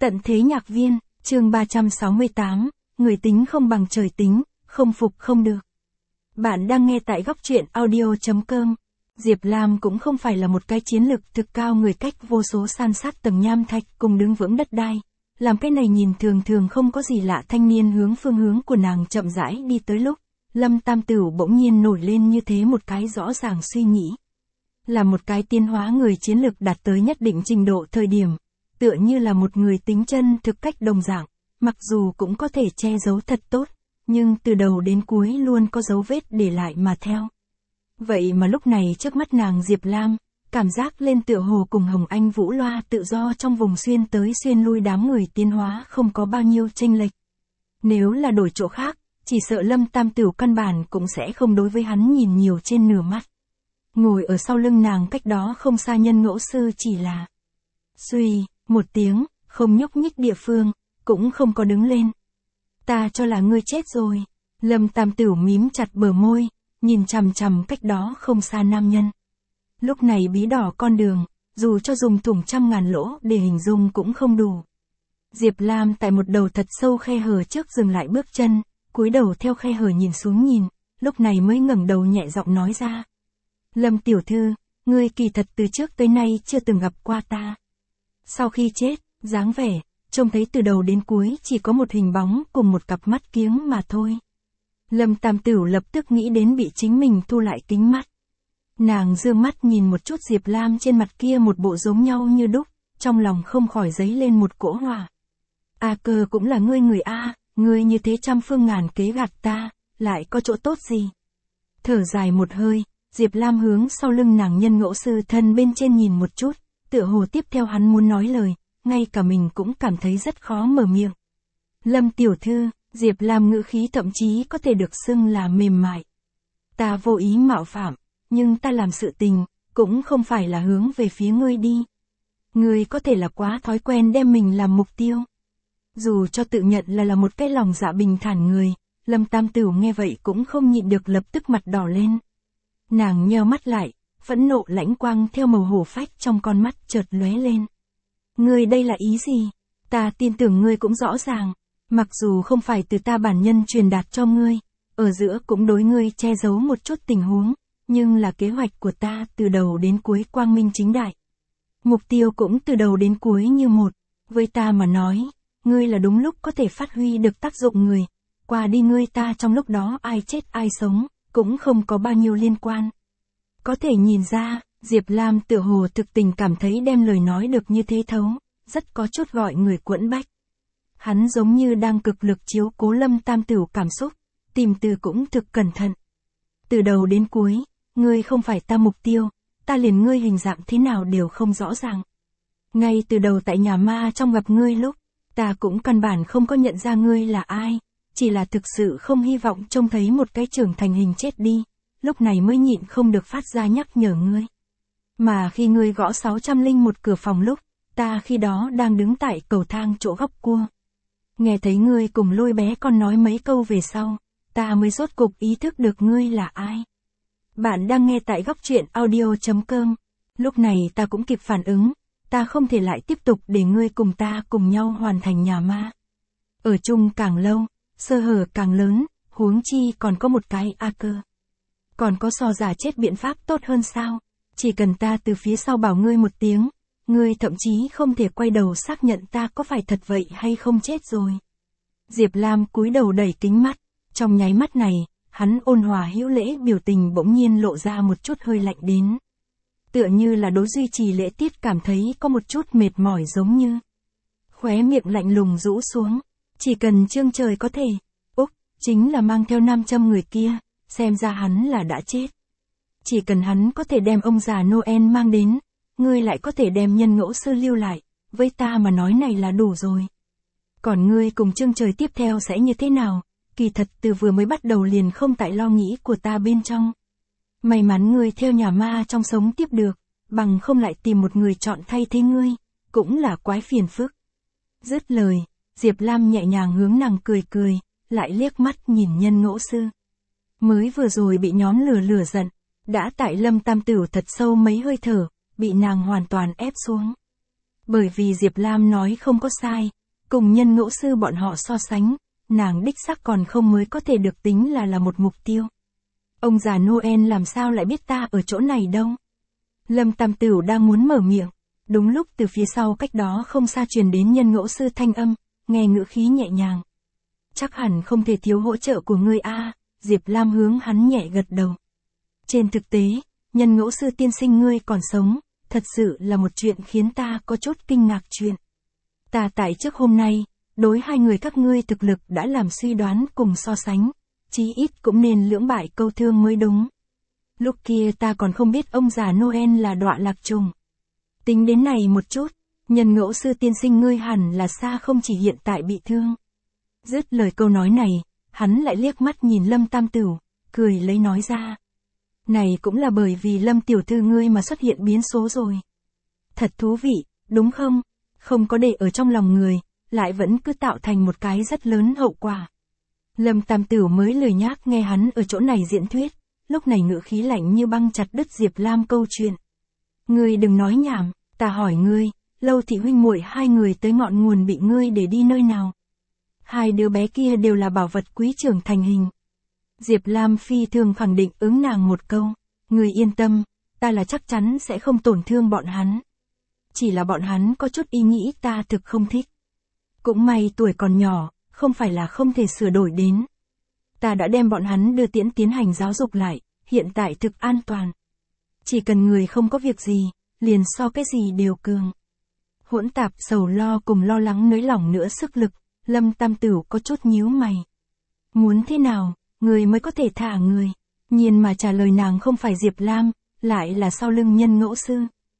Tận thế nhạc viên, chương 368, người tính không bằng trời tính, không phục không được. Bạn đang nghe tại góc truyện audio.com. Diệp Lam cũng không phải là một cái chiến lực thực cao người cách vô số san sát tầng nham thạch cùng đứng vững đất đai. Làm cái này nhìn thường thường không có gì lạ, thanh niên hướng phương hướng của nàng chậm rãi đi tới lúc, Lâm Tam Tửu bỗng nhiên nổi lên như thế một cái rõ ràng suy nghĩ. Là một cái tiến hóa người chiến lực đạt tới nhất định trình độ thời điểm, tựa như là một người tính chân thực cách đồng dạng, mặc dù cũng có thể che giấu thật tốt, nhưng từ đầu đến cuối luôn có dấu vết để lại mà theo. Vậy mà lúc này trước mắt nàng Diệp Lam, cảm giác lên tựa hồ cùng Hồng Anh Vũ Loa tự do trong vùng xuyên tới xuyên lui đám người tiến hóa không có bao nhiêu chênh lệch. Nếu là đổi chỗ khác, chỉ sợ Lâm Tam Tửu căn bản cũng sẽ không đối với hắn nhìn nhiều trên nửa mắt. Ngồi ở sau lưng nàng cách đó không xa Nhân Ngẫu Sư chỉ là suy một tiếng, không nhúc nhích địa phương, cũng không có đứng lên. Ta cho là ngươi chết rồi. Lâm Tam Tửu mím chặt bờ môi, nhìn chằm chằm cách đó không xa nam nhân. Lúc này bí đỏ con đường, dù cho dùng thủng trăm ngàn lỗ để hình dung cũng không đủ. Diệp Lam tại một đầu thật sâu khe hở trước dừng lại bước chân, cúi đầu theo khe hở nhìn xuống nhìn, lúc này mới ngẩng đầu nhẹ giọng nói ra. Lâm tiểu thư, ngươi kỳ thật từ trước tới nay chưa từng gặp qua ta. Sau khi chết, dáng vẻ, trông thấy từ đầu đến cuối chỉ có một hình bóng cùng một cặp mắt kiếng mà thôi. Lâm Tam Tửu lập tức nghĩ đến bị chính mình thu lại kính mắt. Nàng dương mắt nhìn một chút Diệp Lam trên mặt kia một bộ giống nhau như đúc, trong lòng không khỏi dấy lên một cỗ hỏa. A Cơ cũng là ngươi người A, ngươi như thế trăm phương ngàn kế gạt ta, lại có chỗ tốt gì? Thở dài một hơi, Diệp Lam hướng sau lưng nàng Nhân Ngẫu Sư thân bên trên nhìn một chút, tựa hồ tiếp theo hắn muốn nói lời, ngay cả mình cũng cảm thấy rất khó mở miệng. Lâm tiểu thư, Diệp Lam ngữ khí thậm chí có thể được xưng là mềm mại. Ta vô ý mạo phạm, nhưng ta làm sự tình, cũng không phải là hướng về phía ngươi đi. Ngươi có thể là quá thói quen đem mình làm mục tiêu. Dù cho tự nhận là một cái lòng dạ bình thản người, Lâm Tam Tửu nghe vậy cũng không nhịn được lập tức mặt đỏ lên. Nàng nheo mắt lại, phẫn nộ lãnh quang theo màu hổ phách trong con mắt chợt lóe lên. Ngươi đây là ý gì? Ta tin tưởng ngươi cũng rõ ràng, mặc dù không phải từ ta bản nhân truyền đạt cho ngươi, ở giữa cũng đối ngươi che giấu một chút tình huống, nhưng là kế hoạch của ta từ đầu đến cuối quang minh chính đại. Mục tiêu cũng từ đầu đến cuối như một, với ta mà nói, ngươi là đúng lúc có thể phát huy được tác dụng người, qua đi ngươi ta trong lúc đó ai chết ai sống, cũng không có bao nhiêu liên quan. Có thể nhìn ra, Diệp Lam tựa hồ thực tình cảm thấy đem lời nói được như thế thấu, rất có chút gọi người quẫn bách. Hắn giống như đang cực lực chiếu cố Lâm Tam Tửu cảm xúc, tìm từ cũng thực cẩn thận. Từ đầu đến cuối, ngươi không phải ta mục tiêu, ta liền ngươi hình dạng thế nào đều không rõ ràng. Ngay từ đầu tại nhà ma trong gặp ngươi lúc, ta cũng căn bản không có nhận ra ngươi là ai, chỉ là thực sự không hy vọng trông thấy một cái trưởng thành hình chết đi, lúc này mới nhịn không được phát ra nhắc nhở ngươi. Mà khi ngươi gõ 601 cửa phòng lúc, ta khi đó đang đứng tại cầu thang chỗ góc cua. Nghe thấy ngươi cùng Lôi bé con nói mấy câu về sau, ta mới rốt cục ý thức được ngươi là ai. Bạn đang nghe tại góc truyện audio.com. Lúc này ta cũng kịp phản ứng, ta không thể lại tiếp tục để ngươi cùng ta cùng nhau hoàn thành nhà ma. Ở chung càng lâu, sơ hở càng lớn, huống chi còn có một cái A Cơ. Còn có so giả chết biện pháp tốt hơn sao? Chỉ cần ta từ phía sau bảo ngươi một tiếng, ngươi thậm chí không thể quay đầu xác nhận ta có phải thật vậy hay không chết rồi. Diệp Lam cúi đầu đẩy kính mắt, trong nháy mắt này, hắn ôn hòa hữu lễ biểu tình bỗng nhiên lộ ra một chút hơi lạnh đến. Tựa như là đối duy trì lễ tiết cảm thấy có một chút mệt mỏi giống như. Khóe miệng lạnh lùng rũ xuống, chỉ cần Trương Trời có thể, chính là mang theo nam châm người kia, xem ra hắn là đã chết. Chỉ cần hắn có thể đem ông già Noel mang đến, ngươi lại có thể đem Nhân Ngẫu Sư lưu lại, với ta mà nói này là đủ rồi. Còn ngươi cùng Trương Trời tiếp theo sẽ như thế nào, kỳ thật từ vừa mới bắt đầu liền không tại lo nghĩ của ta bên trong. May mắn ngươi theo nhà ma trong sống tiếp được, bằng không lại tìm một người chọn thay thế ngươi, cũng là quái phiền phức. Dứt lời, Diệp Lam nhẹ nhàng hướng nàng cười cười, lại liếc mắt nhìn Nhân Ngẫu Sư. Mới vừa rồi bị nhóm lửa giận, đã tại Lâm Tam Tửu thật sâu mấy hơi thở, bị nàng hoàn toàn ép xuống. Bởi vì Diệp Lam nói không có sai, cùng nhân ngẫu sư bọn họ so sánh, nàng đích xác còn không mới có thể được tính là một mục tiêu. Ông già Noel làm sao lại biết ta ở chỗ này đâu? Lâm Tam Tửu đang muốn mở miệng, đúng lúc từ phía sau cách đó không xa truyền đến nhân ngẫu sư thanh âm, nghe ngữ khí nhẹ nhàng. Chắc hẳn không thể thiếu hỗ trợ của ngươi a. Diệp Lam hướng hắn nhẹ gật đầu. Trên thực tế, nhân ngẫu sư tiên sinh ngươi còn sống, thật sự là một chuyện khiến ta có chút kinh ngạc chuyện. Ta tại trước hôm nay, đối hai người các ngươi thực lực đã làm suy đoán cùng so sánh, chí ít cũng nên lưỡng bại câu thương mới đúng. Lúc kia ta còn không biết ông già Noel là đọa lạc trùng. Tính đến này một chút, nhân ngẫu sư tiên sinh ngươi hẳn là xa không chỉ hiện tại bị thương. Dứt lời câu nói này, hắn lại liếc mắt nhìn Lâm Tam Tửu, cười lấy nói ra. Này cũng là bởi vì Lâm tiểu thư ngươi mà xuất hiện biến số rồi. Thật thú vị, đúng không? Không có để ở trong lòng người, lại vẫn cứ tạo thành một cái rất lớn hậu quả. Lâm Tam Tửu mới lười nhác nghe hắn ở chỗ này diễn thuyết, lúc này ngữ khí lạnh như băng chặt đứt Diệp Lam câu chuyện. Ngươi đừng nói nhảm, ta hỏi ngươi, Lâu thị huynh muội hai người tới ngọn nguồn bị ngươi để đi nơi nào? Hai đứa bé kia đều là bảo vật quý trưởng thành hình. Diệp Lam phi thường khẳng định ứng nàng một câu, ngươi yên tâm, ta là chắc chắn sẽ không tổn thương bọn hắn. Chỉ là bọn hắn có chút ý nghĩ ta thực không thích. Cũng may tuổi còn nhỏ, không phải là không thể sửa đổi đến. Ta đã đem bọn hắn đưa tiến hành giáo dục lại, hiện tại thực an toàn. Chỉ cần người không có việc gì, liền so cái gì đều cường. Hỗn tạp sầu lo cùng lo lắng nới lỏng nữa sức lực, Lâm Tam Tửu có chút nhíu mày. Muốn thế nào, người mới có thể thả người? Nhiên mà trả lời nàng không phải Diệp Lam, lại là sau lưng nhân ngẫu sư.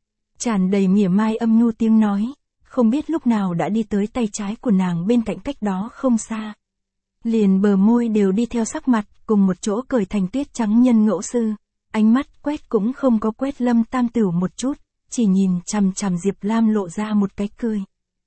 Tràn đầy mỉa mai âm nhu tiếng nói, không biết lúc nào đã đi tới tay trái của nàng bên cạnh cách đó không xa. Liền bờ môi đều đi theo sắc mặt, cùng một chỗ cởi thành tuyết trắng nhân ngẫu sư. Ánh mắt quét cũng không có quét Lâm Tam Tửu một chút, chỉ nhìn chằm chằm Diệp Lam lộ ra một cái cười.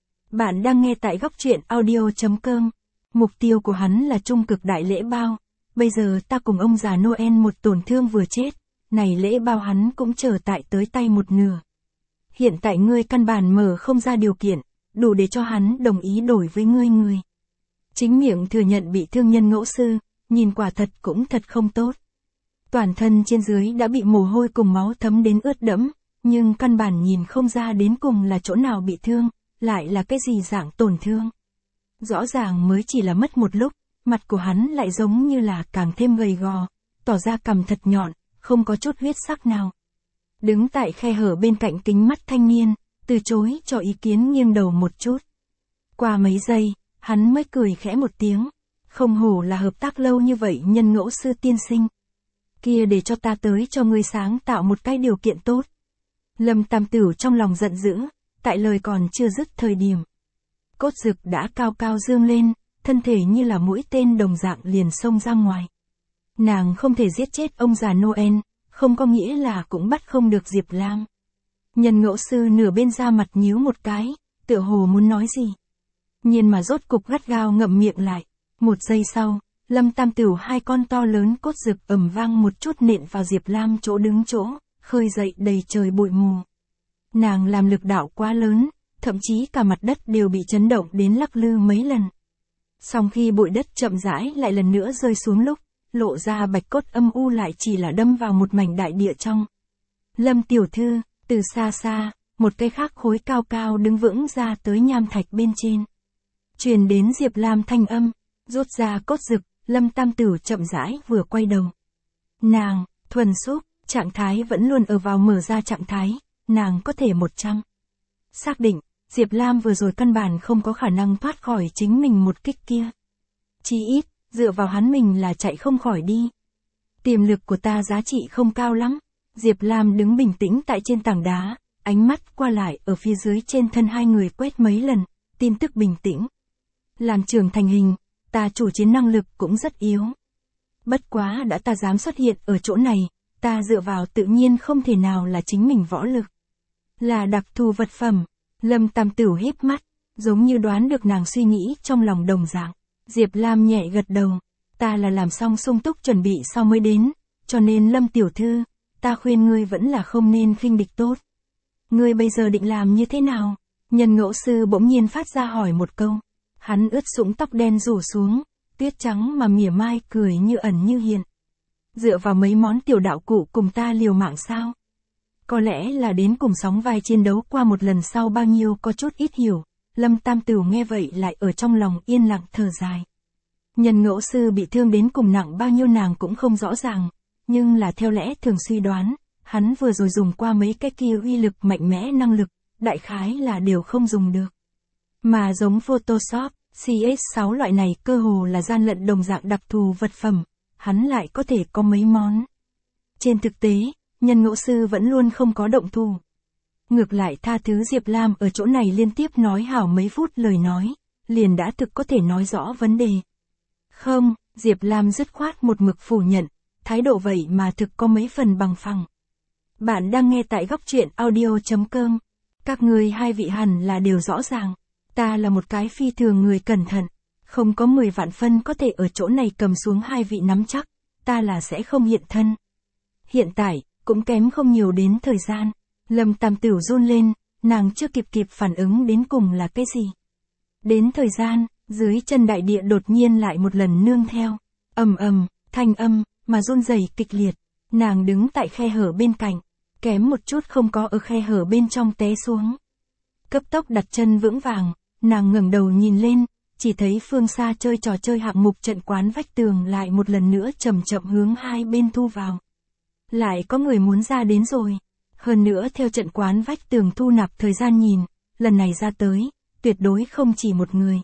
Bạn đang nghe tại góc truyện audio.com. Mục tiêu của hắn là trung cực đại lễ bao. Bây giờ ta cùng ông già Noel một tổn thương vừa chết, này lễ bao hắn cũng chờ tại tới tay một nửa. Hiện tại ngươi căn bản mở không ra điều kiện, đủ để cho hắn đồng ý đổi với ngươi. Chính miệng thừa nhận bị thương nhân ngẫu sư, nhìn quả thật cũng thật không tốt. Toàn thân trên dưới đã bị mồ hôi cùng máu thấm đến ướt đẫm, nhưng căn bản nhìn không ra đến cùng là chỗ nào bị thương, lại là cái gì dạng tổn thương. Rõ ràng mới chỉ là mất một lúc, mặt của hắn lại giống như là càng thêm gầy gò, tỏ ra cằm thật nhọn, không có chút huyết sắc nào. Đứng tại khe hở bên cạnh kính mắt thanh niên, từ chối cho ý kiến nghiêng đầu một chút. Qua mấy giây, hắn mới cười khẽ một tiếng, không hổ là hợp tác lâu như vậy nhân ngẫu sư tiên sinh. Kia để cho ta tới cho ngươi sáng tạo một cái điều kiện tốt. Lâm Tam Tửu trong lòng giận dữ, tại lời còn chưa dứt thời điểm. Cốt dực đã cao cao dương lên, thân thể như là mũi tên đồng dạng liền xông ra ngoài. Nàng không thể giết chết ông già Noel, không có nghĩa là cũng bắt không được Diệp Lam. Nhân ngẫu sư nửa bên da mặt nhíu một cái, tựa hồ muốn nói gì. Nhiên mà rốt cục gắt gao ngậm miệng lại. Một giây sau, Lâm Tam Tửu hai con to lớn cốt dực ầm vang một chút nện vào Diệp Lam chỗ đứng chỗ, khơi dậy đầy trời bụi mù. Nàng làm lực đạo quá lớn, thậm chí cả mặt đất đều bị chấn động đến lắc lư mấy lần. Song khi bụi đất chậm rãi lại lần nữa rơi xuống lúc, lộ ra bạch cốt âm u lại chỉ là đâm vào một mảnh đại địa trong. Lâm tiểu thư, từ xa xa, một cây khác khối cao cao đứng vững ra tới nham thạch bên trên. Truyền đến Diệp Lam thanh âm, rút ra cốt dực, Lâm Tam Tửu chậm rãi vừa quay đầu. Nàng, thuần xúc, trạng thái vẫn luôn ở vào mở ra trạng thái, nàng có thể 100. Xác định, Diệp Lam vừa rồi căn bản không có khả năng thoát khỏi chính mình một kích kia. Chí ít, dựa vào hắn mình là chạy không khỏi đi. Tiềm lực của ta giá trị không cao lắm. Diệp Lam đứng bình tĩnh tại trên tảng đá, ánh mắt qua lại ở phía dưới trên thân hai người quét mấy lần, tin tức bình tĩnh. Làm trưởng thành hình, ta chủ chiến năng lực cũng rất yếu. Bất quá đã ta dám xuất hiện ở chỗ này, ta dựa vào tự nhiên không thể nào là chính mình võ lực. Là đặc thù vật phẩm. Lâm Tam Tửu híp mắt, giống như đoán được nàng suy nghĩ trong lòng đồng dạng. Diệp Lam nhẹ gật đầu, ta là làm xong sung túc chuẩn bị sau mới đến, cho nên Lâm tiểu thư, ta khuyên ngươi vẫn là không nên khinh địch tốt. Ngươi bây giờ định làm như thế nào? Nhân ngẫu sư bỗng nhiên phát ra hỏi một câu. Hắn ướt sũng tóc đen rủ xuống, tuyết trắng mà mỉa mai cười như ẩn như hiện. Dựa vào mấy món tiểu đạo cụ cùng ta liều mạng sao? Có lẽ là đến cùng sóng vai chiến đấu qua một lần sau bao nhiêu có chút ít hiểu. Lâm Tam Tửu nghe vậy lại ở trong lòng yên lặng thở dài. Nhân ngẫu sư bị thương đến cùng nặng bao nhiêu nàng cũng không rõ ràng, nhưng là theo lẽ thường suy đoán, hắn vừa rồi dùng qua mấy cái kia uy lực mạnh mẽ năng lực, đại khái là đều không dùng được. Mà giống Photoshop, CS6 loại này cơ hồ là gian lận đồng dạng đặc thù vật phẩm, hắn lại có thể có mấy món. Trên thực tế, nhân ngẫu sư vẫn luôn không có động thủ. Ngược lại tha thứ Diệp Lam ở chỗ này liên tiếp nói hảo mấy phút lời nói, liền đã thực có thể nói rõ vấn đề. Không, Diệp Lam dứt khoát một mực phủ nhận, thái độ vậy mà thực có mấy phần bằng phẳng. Bạn đang nghe tại góc truyện audio.com. Các người hai vị hẳn là đều rõ ràng. Ta là một cái phi thường người cẩn thận. Không có 10 vạn phân có thể ở chỗ này cầm xuống hai vị nắm chắc. Ta là sẽ không hiện thân. Hiện tại, cũng kém không nhiều đến thời gian. Lâm Tam Tửu run lên, nàng chưa kịp phản ứng đến cùng là cái gì. Đến thời gian, dưới chân đại địa đột nhiên lại một lần nương theo. Ầm ầm, thanh âm, mà run rẩy kịch liệt. Nàng đứng tại khe hở bên cạnh, kém một chút không có ở khe hở bên trong té xuống. Cấp tốc đặt chân vững vàng, nàng ngẩng đầu nhìn lên, chỉ thấy phương xa chơi trò chơi hạng mục trận quán vách tường lại một lần nữa chậm chậm hướng hai bên thu vào. Lại có người muốn ra đến rồi. Hơn nữa theo trận quán vách tường thu nạp thời gian nhìn, lần này ra tới, tuyệt đối không chỉ một người.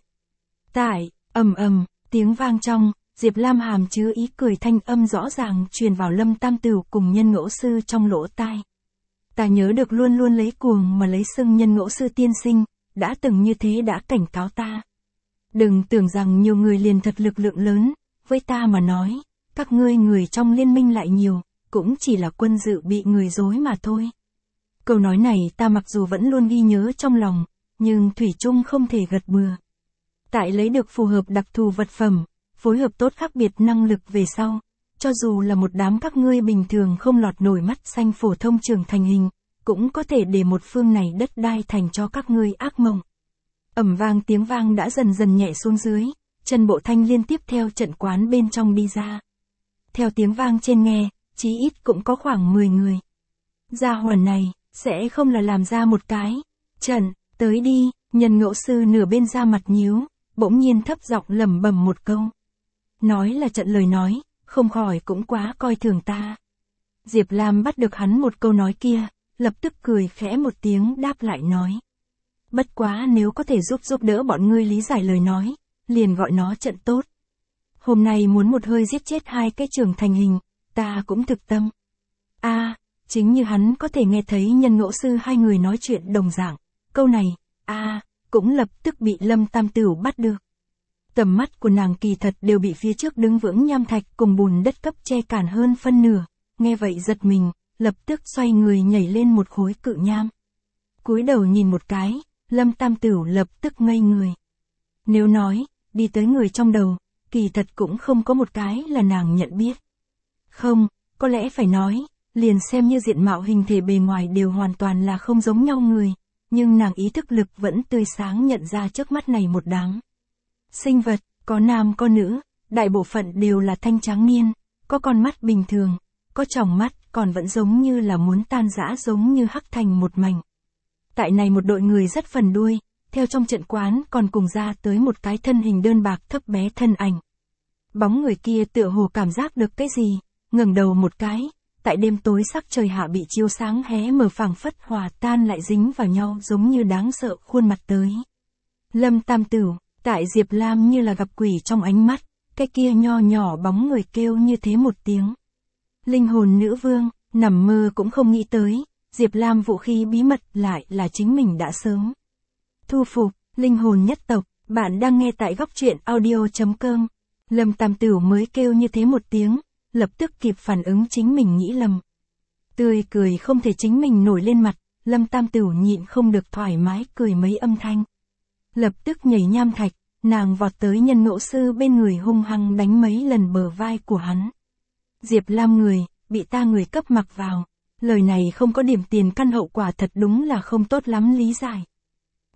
Tại, ầm ầm, tiếng vang trong, Diệp Lam hàm chứa ý cười thanh âm rõ ràng truyền vào Lâm Tam Tửu cùng nhân ngẫu sư trong lỗ tai. Ta nhớ được luôn luôn lấy cuồng mà lấy xưng nhân ngẫu sư tiên sinh, đã từng như thế đã cảnh cáo ta. Đừng tưởng rằng nhiều người liền thật lực lượng lớn, với ta mà nói, các ngươi người trong liên minh lại nhiều, cũng chỉ là quân dự bị người dối mà thôi. Câu nói này ta mặc dù vẫn luôn ghi nhớ trong lòng, nhưng thủy chung không thể gật bừa. Tại lấy được phù hợp đặc thù vật phẩm, phối hợp tốt khác biệt năng lực về sau, cho dù là một đám các ngươi bình thường không lọt nổi mắt xanh phổ thông trưởng thành hình, cũng có thể để một phương này đất đai thành cho các ngươi ác mộng. Ầm vang tiếng vang đã dần dần nhẹ xuống dưới, Trần Bộ Thanh liên tiếp theo trận quán bên trong đi ra. Theo tiếng vang trên nghe, chí ít cũng có khoảng 10 người. Gia hỏa này, sẽ không là làm ra một cái. Trần, tới đi, nhân ngẫu sư nửa bên da mặt nhíu, bỗng nhiên thấp giọng lẩm bẩm một câu. Nói là trận lời nói, không khỏi cũng quá coi thường ta. Diệp Lam bắt được hắn một câu nói kia, lập tức cười khẽ một tiếng đáp lại nói. Bất quá nếu có thể giúp đỡ bọn ngươi lý giải lời nói, liền gọi nó trận tốt. Hôm nay muốn một hơi giết chết hai cái trưởng thành hình, ta cũng thực tâm. Chính như hắn có thể nghe thấy nhân ngẫu sư hai người nói chuyện đồng dạng, câu này, cũng lập tức bị Lâm Tam Tửu bắt được. Tầm mắt của nàng kỳ thật đều bị phía trước đứng vững nham thạch cùng bùn đất cấp che cản hơn phân nửa, nghe vậy giật mình, lập tức xoay người nhảy lên một khối cự nham. Cúi đầu nhìn một cái, Lâm Tam Tửu lập tức ngây người. Nếu nói, đi tới người trong đầu, kỳ thật cũng không có một cái là nàng nhận biết. Không, có lẽ phải nói, liền xem như diện mạo hình thể bề ngoài đều hoàn toàn là không giống nhau người, nhưng nàng ý thức lực vẫn tươi sáng nhận ra trước mắt này một đám sinh vật, có nam có nữ, đại bộ phận đều là thanh trắng niên, có con mắt bình thường, có tròng mắt còn vẫn giống như là muốn tan rã giống như hắc thành một mảnh. Tại này một đội người rất phần đuôi, theo trong trận quán còn cùng ra tới một cái thân hình đơn bạc thấp bé thân ảnh. Bóng người kia tựa hồ cảm giác được cái gì, ngẩng đầu một cái, tại đêm tối sắc trời hạ bị chiếu sáng hé mở phảng phất hòa tan lại dính vào nhau giống như đáng sợ khuôn mặt tới. Lâm Tam Tửu, tại Diệp Lam như là gặp quỷ trong ánh mắt, cái kia nho nhỏ bóng người kêu như thế một tiếng. Linh hồn nữ vương, nằm mơ cũng không nghĩ tới, Diệp Lam vũ khí bí mật lại là chính mình đã sớm thu phục. Linh hồn nhất tộc, bạn đang nghe tại góc truyện audio.com. Lâm Tam Tửu mới kêu như thế một tiếng, lập tức kịp phản ứng chính mình nghĩ lầm. Tươi cười không thể chính mình nổi lên mặt, Lâm Tam Tửu nhịn không được thoải mái cười mấy âm thanh. Lập tức nhảy nham thạch, nàng vọt tới nhân ngẫu sư bên người hung hăng đánh mấy lần bờ vai của hắn. Diệp Lam người, bị ta người cấp mặc vào. Lời này không có điểm tiền căn hậu quả thật đúng là không tốt lắm lý giải.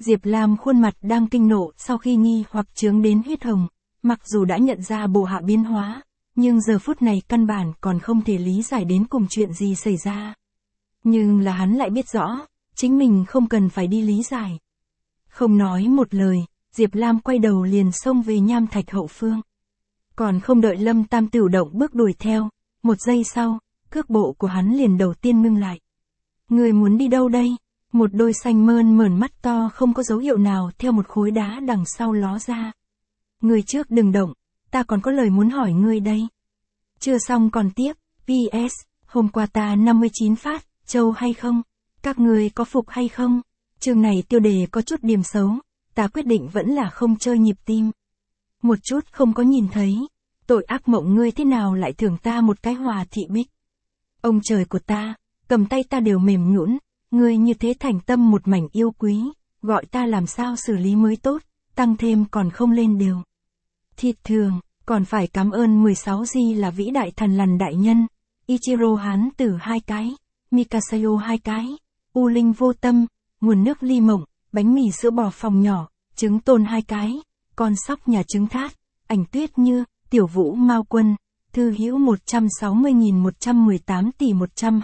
Diệp Lam khuôn mặt đang kinh nộ sau khi nghi hoặc chướng đến huyết hồng, mặc dù đã nhận ra bộ hạ biến hóa, nhưng giờ phút này căn bản còn không thể lý giải đến cùng chuyện gì xảy ra. Nhưng là hắn lại biết rõ, chính mình không cần phải đi lý giải. Không nói một lời, Diệp Lam quay đầu liền xông về nham thạch hậu phương. Còn không đợi Lâm Tam Tửu động bước đuổi theo, một giây sau, cước bộ của hắn liền đầu tiên ngưng lại. Người muốn đi đâu đây? Một đôi xanh mơn mởn mắt to không có dấu hiệu nào theo một khối đá đằng sau ló ra. Người trước đừng động, ta còn có lời muốn hỏi ngươi đây. Chưa xong còn tiếp, PS, hôm qua ta 59 phát, châu hay không? Các người có phục hay không? Chương này tiêu đề có chút điểm xấu, ta quyết định vẫn là không chơi nhịp tim. Một chút không có nhìn thấy, tội ác mộng ngươi thế nào lại thưởng ta một cái Hòa Thị Bích. Ông trời của ta, cầm tay ta đều mềm nhũn, ngươi như thế thành tâm một mảnh yêu quý, gọi ta làm sao xử lý mới tốt, tăng thêm còn không lên đều. Thịt thường, còn phải cảm ơn 16G là vĩ đại thần lằn đại nhân, Ichiro hán tử 2 cái, Mikasayo 2 cái, U Linh vô tâm, nguồn nước ly mộng, bánh mì sữa bò phòng nhỏ, trứng tồn 2 cái, con sóc nhà trứng thát, ảnh tuyết như, tiểu vũ Mao Quân, thư hữu 160.118 tỷ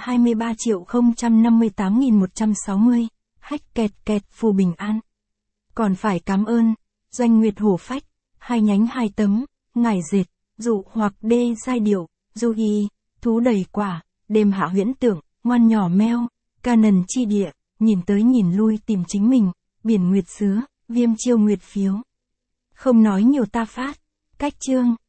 123.058.160, hách kẹt kẹt phù bình an. Còn phải cảm ơn, Doanh Nguyệt Hổ Phách, 2 nhánh 2 tấm, ngải dệt, dụ hoặc đê giai điệu, du y, thú đầy quả, đêm hạ huyễn tưởng, ngoan nhỏ meo, ca nần chi địa, nhìn tới nhìn lui tìm chính mình, biển nguyệt sứa, viêm chiêu nguyệt phiếu. Không nói nhiều ta phát, cách chương.